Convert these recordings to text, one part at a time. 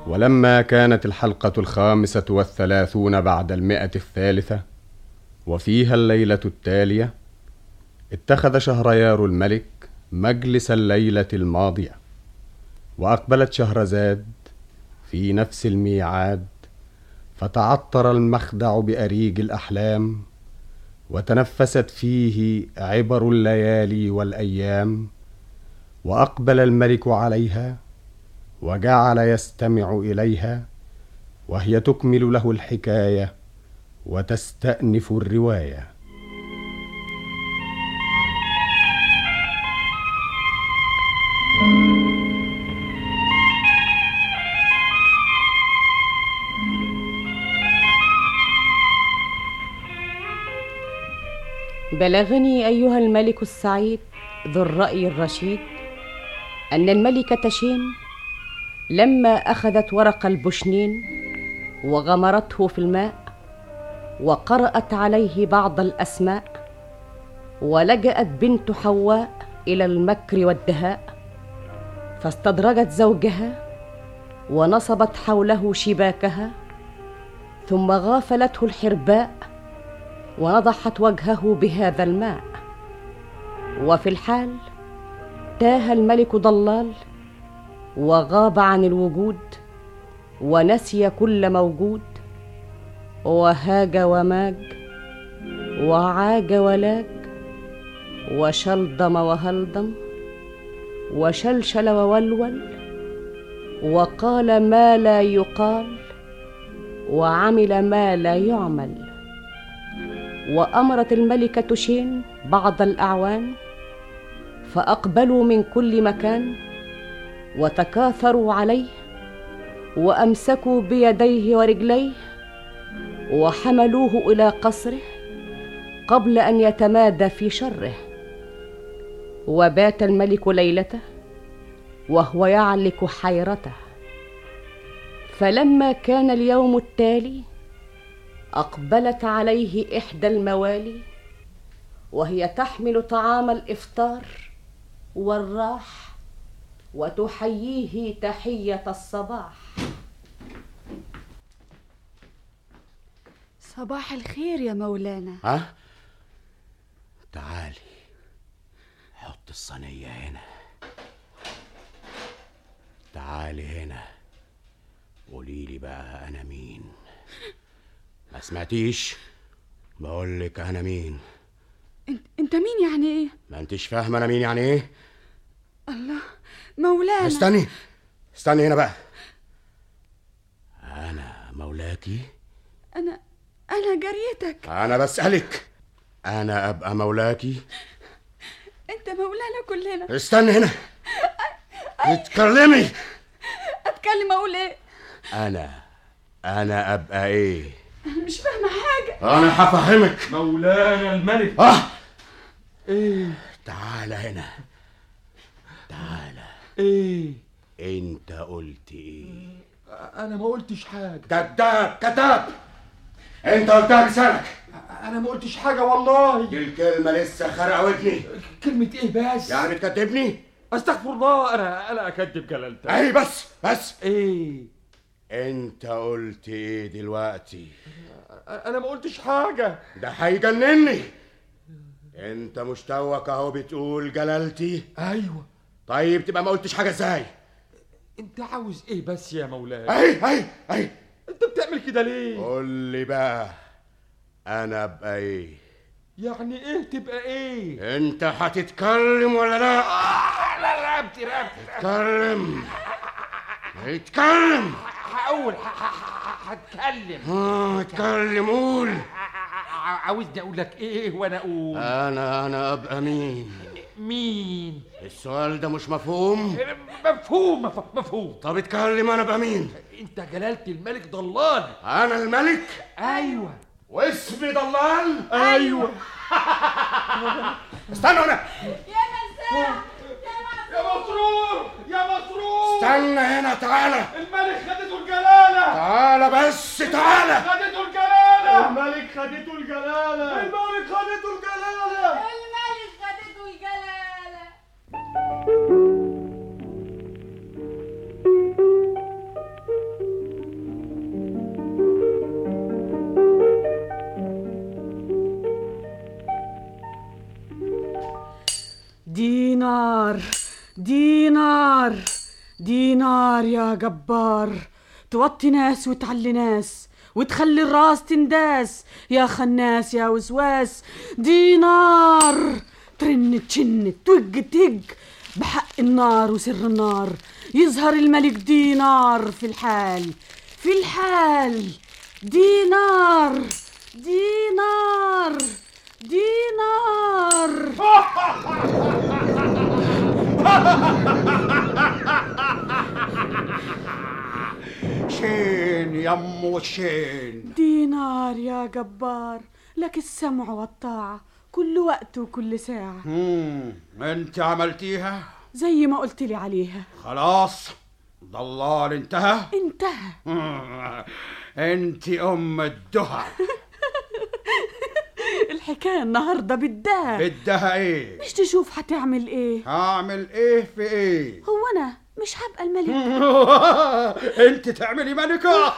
ولما كانت الحلقة 35 بعد 100 وفيها الليلة التالية، اتخذ شهريار الملك مجلس الليلة الماضية، وأقبلت شهرزاد في نفس الميعاد، فتعطر المخدع بأريج الأحلام، وتنفست فيه عبر الليالي والأيام، وأقبل الملك عليها وجعل يستمع إليها، وهي تكمل له الحكاية وتستأنف الرواية. بلغني أيها الملك السعيد ذو الرأي الرشيد أن الملكة شين لما أخذت ورق البشنين وغمرته في الماء وقرأت عليه بعض الأسماء، ولجأت بنت حواء إلى المكر والدهاء، فاستدرجت زوجها ونصبت حوله شباكها، ثم غافلته الحرباء ونضحت وجهه بهذا الماء. وفي الحال تاه الملك ضلال وغاب عن الوجود، ونسي كل موجود، وهاج وماج وعاج ولاج، وشلضم وهلضم، وشلشل وولول، وقال ما لا يقال، وعمل ما لا يعمل. وأمرت الملكة شين بعض الأعوان، فأقبلوا من كل مكان وتكاثروا عليه، وأمسكوا بيديه ورجليه وحملوه إلى قصره قبل أن يتمادى في شره. وبات الملك ليلته وهو يعلك حيرته. فلما كان اليوم التالي أقبلت عليه إحدى الموالي، وهي تحمل طعام الإفطار والراح، وتحييه تحية الصباح. صباح الخير يا مولانا. تعالي حط الصينية هنا. تعالي هنا قوليلي بقى أنا مين. ما سمعتيش؟ بقولك أنا مين. انت مين يعني ايه؟ ما انتش فاهمة أنا مين يعني ايه؟ الله مولانا. استني هنا بقى. أنا مولاكي؟ أنا جاريتك. أنا بسألك، أنا أبقى مولاكي؟ انت مولانا كلنا. استني هنا. اتكلمي. اتكلم اقول ايه؟ أنا أبقى ايه؟ مش فاهمة حاجة. أنا هفهمك. مولانا الملك. ايه؟ تعال هنا. تعال. ايه؟ انت قلت ايه؟ انا ما قلتش حاجة. كذاب. انت قلتها بلسانك. انا ما قلتش حاجة والله. دي الكلمة لسه خارقة ودني. كلمة ايه بس؟ يعني بتكذبني؟ استغفر الله. انا اكذب جلالتك. ايه بس ايه؟ انت قلت ايه دلوقتي؟ انا ما قلتش حاجة. ده هيجنني. انت مشتوك اهو بتقول جلالتي. ايوه. طيب تبقى ما قلتش حاجة ازاي؟ انت عاوز ايه بس يا مولاي؟ اي انت بتعمل كده ليه؟ قول لي بقى انا ابقى ايه؟ يعني ايه تبقى ايه؟ انت هتتكلم ولا لا؟ لا رقبتي. اتكلم. هقول هتكلم. اتكلم قول. عاوزني اقول لك ايه وانا اقول؟ انا ابقى مين؟ السؤال ده مش مفهوم؟ مفهوم. طب اتكلم. انا ابقى مين؟ انت جلالة الملك ضلال. انا الملك؟ ايوه. واسمي ضلال؟ ايوه. استنوا هنا. يا مساء. يا مسرور. استنى هنا. تعالى. الملك خدته الجلالة. تعالى بس. تعالى. خدته الجلالة. الملك خدته الجلالة. دينار دينار دينار يا جبار، توطي ناس وتعلي ناس وتخلي الراس تنداس، يا خناس يا وسواس. دينار ترن تشن توج تج بحق النار وسر النار، يظهر الملك دينار في الحال في الحال. دينار دينار دينار. شين يمو شين. دينار يا جبار، لك السمع والطاعة كل وقت وكل ساعة. انت عملتيها زي ما قلت لي عليها. خلاص ضلال انتهى. انت ام الدهى. الحكاية النهاردة بدها ايه؟ مش تشوف هتعمل ايه؟ هعمل ايه في ايه؟ هو انا مش هبقى الملك؟ انت تعملي ملكة؟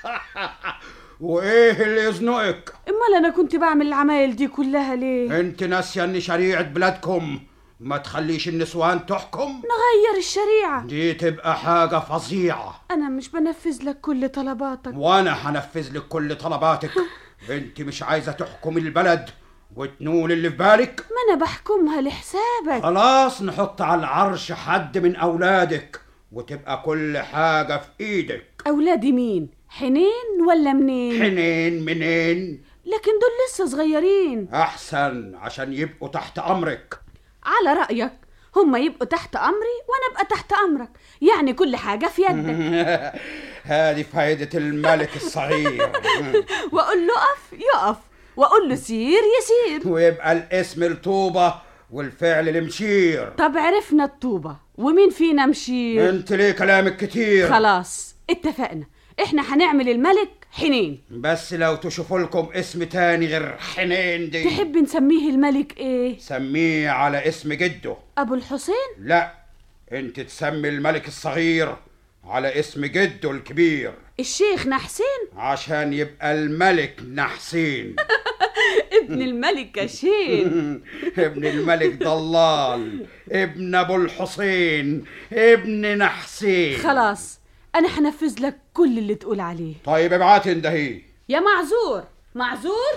وايه اللي يزنقك؟ امال انا كنت بعمل العمايل دي كلها ليه؟ انت ناسيه ان شريعة بلادكم ما تخليش النسوان تحكم؟ نغير الشريعة دي تبقى حاجة فظيعة. انا مش بنفذ لك كل طلباتك. وانا هنفذ لك كل طلباتك. انت مش عايزة تحكمي البلد وتنول اللي في بالك؟ ما انا بحكمها لحسابك. خلاص نحط على العرش حد من اولادك وتبقى كل حاجة في ايدك. اولادي مين؟ حنين ولا منين؟ حنين منين؟ لكن دول لسه صغيرين. احسن عشان يبقوا تحت امرك. على رأيك هم يبقوا تحت امري وانا ابقى تحت امرك، يعني كل حاجة في يدك. هذه فايدة الملك الصغير. واقول له اقف يقف، واقول له سير يسير، ويبقى الاسم الطوبة والفعل المشير. طب عرفنا الطوبة، ومين فينا مشير؟ انت ليه كلامك كتير؟ خلاص اتفقنا، احنا هنعمل الملك حنين. بس لو تشوفوا لكم اسم تاني غير حنين دي. تحب نسميه الملك ايه؟ سميه على اسم جده. ابو الحسين؟ لا، انت تسمي الملك الصغير على اسم جده الكبير. الشيخ نحسين؟ عشان يبقى الملك نحسين. ابن الملك كشين. ابن الملك ضلال، ابن ابو الحسين، ابن نحسين. خلاص انا هنفذ لك كل اللي تقول عليه. طيب ابعتي اندهيه. يا معذور معذور.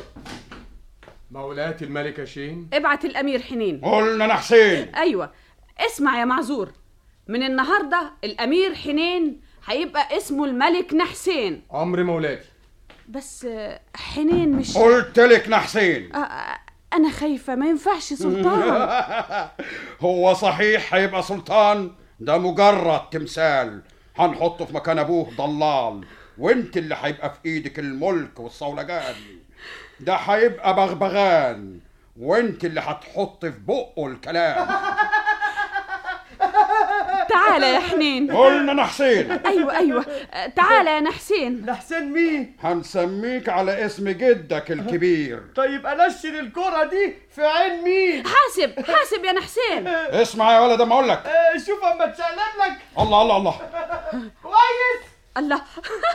مولاتي الملكة شين. ابعت الامير حنين. قلنا نحسين. ايوه اسمع يا معذور، من النهارده الامير حنين هيبقى اسمه الملك نحسين. امر مولاتي. بس حنين مش قلت لك نحسين. انا خايفه ما ينفعش سلطان. هو صحيح هيبقى سلطان؟ ده مجرد تمثال هنحطه في مكان ابوه ضلال، وانت اللي هيبقى في ايدك الملك والصولجان. ده هيبقى بغبغان وانت اللي هتحط في بقه الكلام. تعالى يا حنين. قلنا نحسين. ايوه تعالى يا نحسين. نحسين مين؟ هنسميك على اسم جدك الكبير. طيب انشر الكرة دي في عين مين؟ حاسب يا نحسين. اسمع يا ولد اما اقول لك. شوف اما تشقلب لك. الله الله الله. كويس. الله.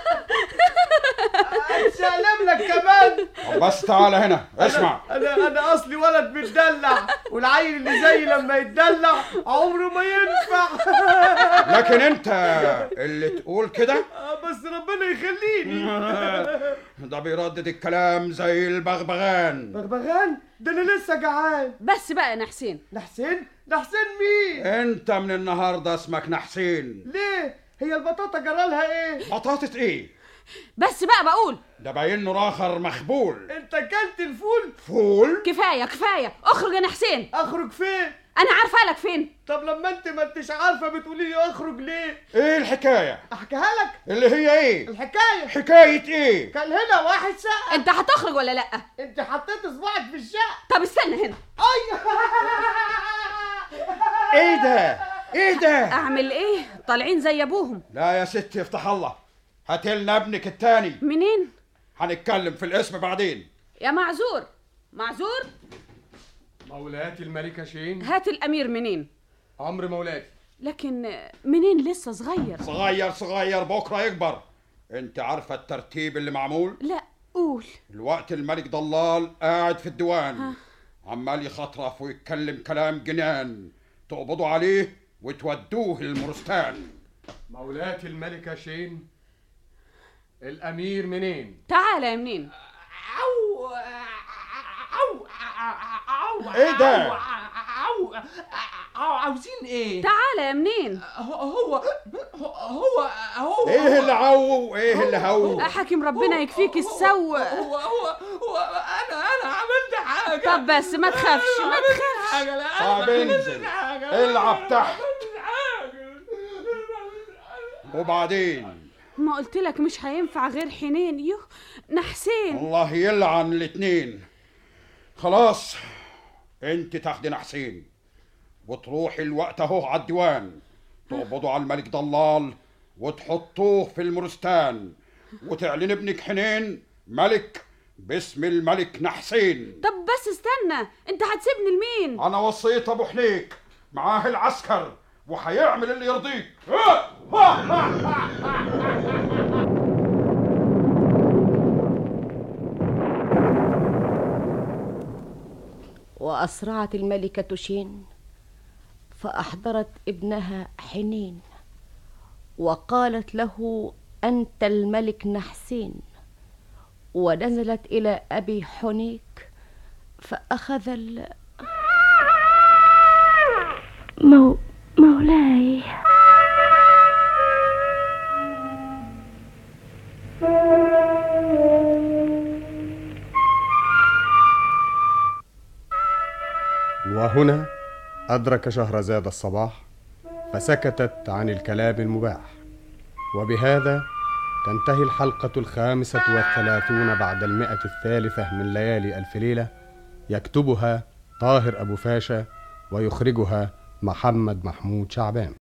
تشقلب لك كمان. بس تعالى هنا اسمع. انا اصلي ولد متدلع، والعيل اللي زي لما يتدلع عمره ما ينفع. لكن انت اللي تقول كده. بس ربنا يخليني. ده بيردد الكلام زي البغبغان. بغبغان؟ ده انا لسه جعان. بس بقى يا نحسين. نحسين مين؟ انت من النهارده اسمك نحسين. ليه؟ هي البطاطا جرالها ايه؟ بطاطة ايه؟ بس بقى بقول ده باين له راخر مخبول. انت اكلت الفول؟ فول؟ كفايه اخرج يا نحسين. اخرج فين؟ انا عارفه لك فين. طب لما انت ما انتش عارفه بتقولي لي اخرج ليه؟ ايه الحكايه؟ احكيها لك. اللي هي ايه؟ الحكايه حكايه ايه؟ كان هنا واحد سقف. انت هتخرج ولا لا؟ انت حطيت اصبعك في الشقه. طب استنى هنا. ايه ده؟ اعمل ايه؟ طالعين زي ابوهم. لا يا ستي افتح الله، هاتلنا ابنك التاني. منين؟ هنتكلم في الاسم بعدين. يا معذور مولاتي الملكة شين. هات الامير منين؟ امر مولاتي. لكن منين؟ لسه صغير بكره يكبر. انت عارفه الترتيب اللي معمول؟ لا قول. الوقت الملك ضلال قاعد في الديوان عمال يخطرف ويتكلم كلام جنان، تقبضوا عليه وتودوه المورستان. مولاتي الملكة شين، الأمير منين؟ تعال يا منين. ايه ده؟ عاوزين ايه؟ تعال يا منين. هو ايه اللي عو وايه اللي هو؟ حكيم ربنا يكفيك السوء. هو انا عملت حاجه. طب بس ما تخافش ما تخافش. طب انزل العب تحت. وبعدين ما قلت لك مش هينفع غير حنين. يوه نحسين. الله يلعن الاتنين. خلاص انت تاخدي نحسين وتروحي الوقت اهو على الديوان، تقبضوا على الملك ضلال وتحطوه في المورستان، وتعلن ابنك حنين ملك باسم الملك نحسين. طب بس استنى، انت هتسيبني لمين؟ انا وصيت ابو حنيك معاه العسكر وهيعمل اللي يرضيك. وأسرعت الملكة شين فأحضرت ابنها حنين وقالت له: أنت الملك نحسين. ونزلت إلى أبي حنيك فأخذ مولاي. وهنا أدرك شهرزاد الصباح فسكتت عن الكلام المباح. وبهذا تنتهي الحلقة 35 بعد 100 من ليالي ألف ليلة. يكتبها طاهر أبو فاشا ويخرجها محمد محمود شعبان.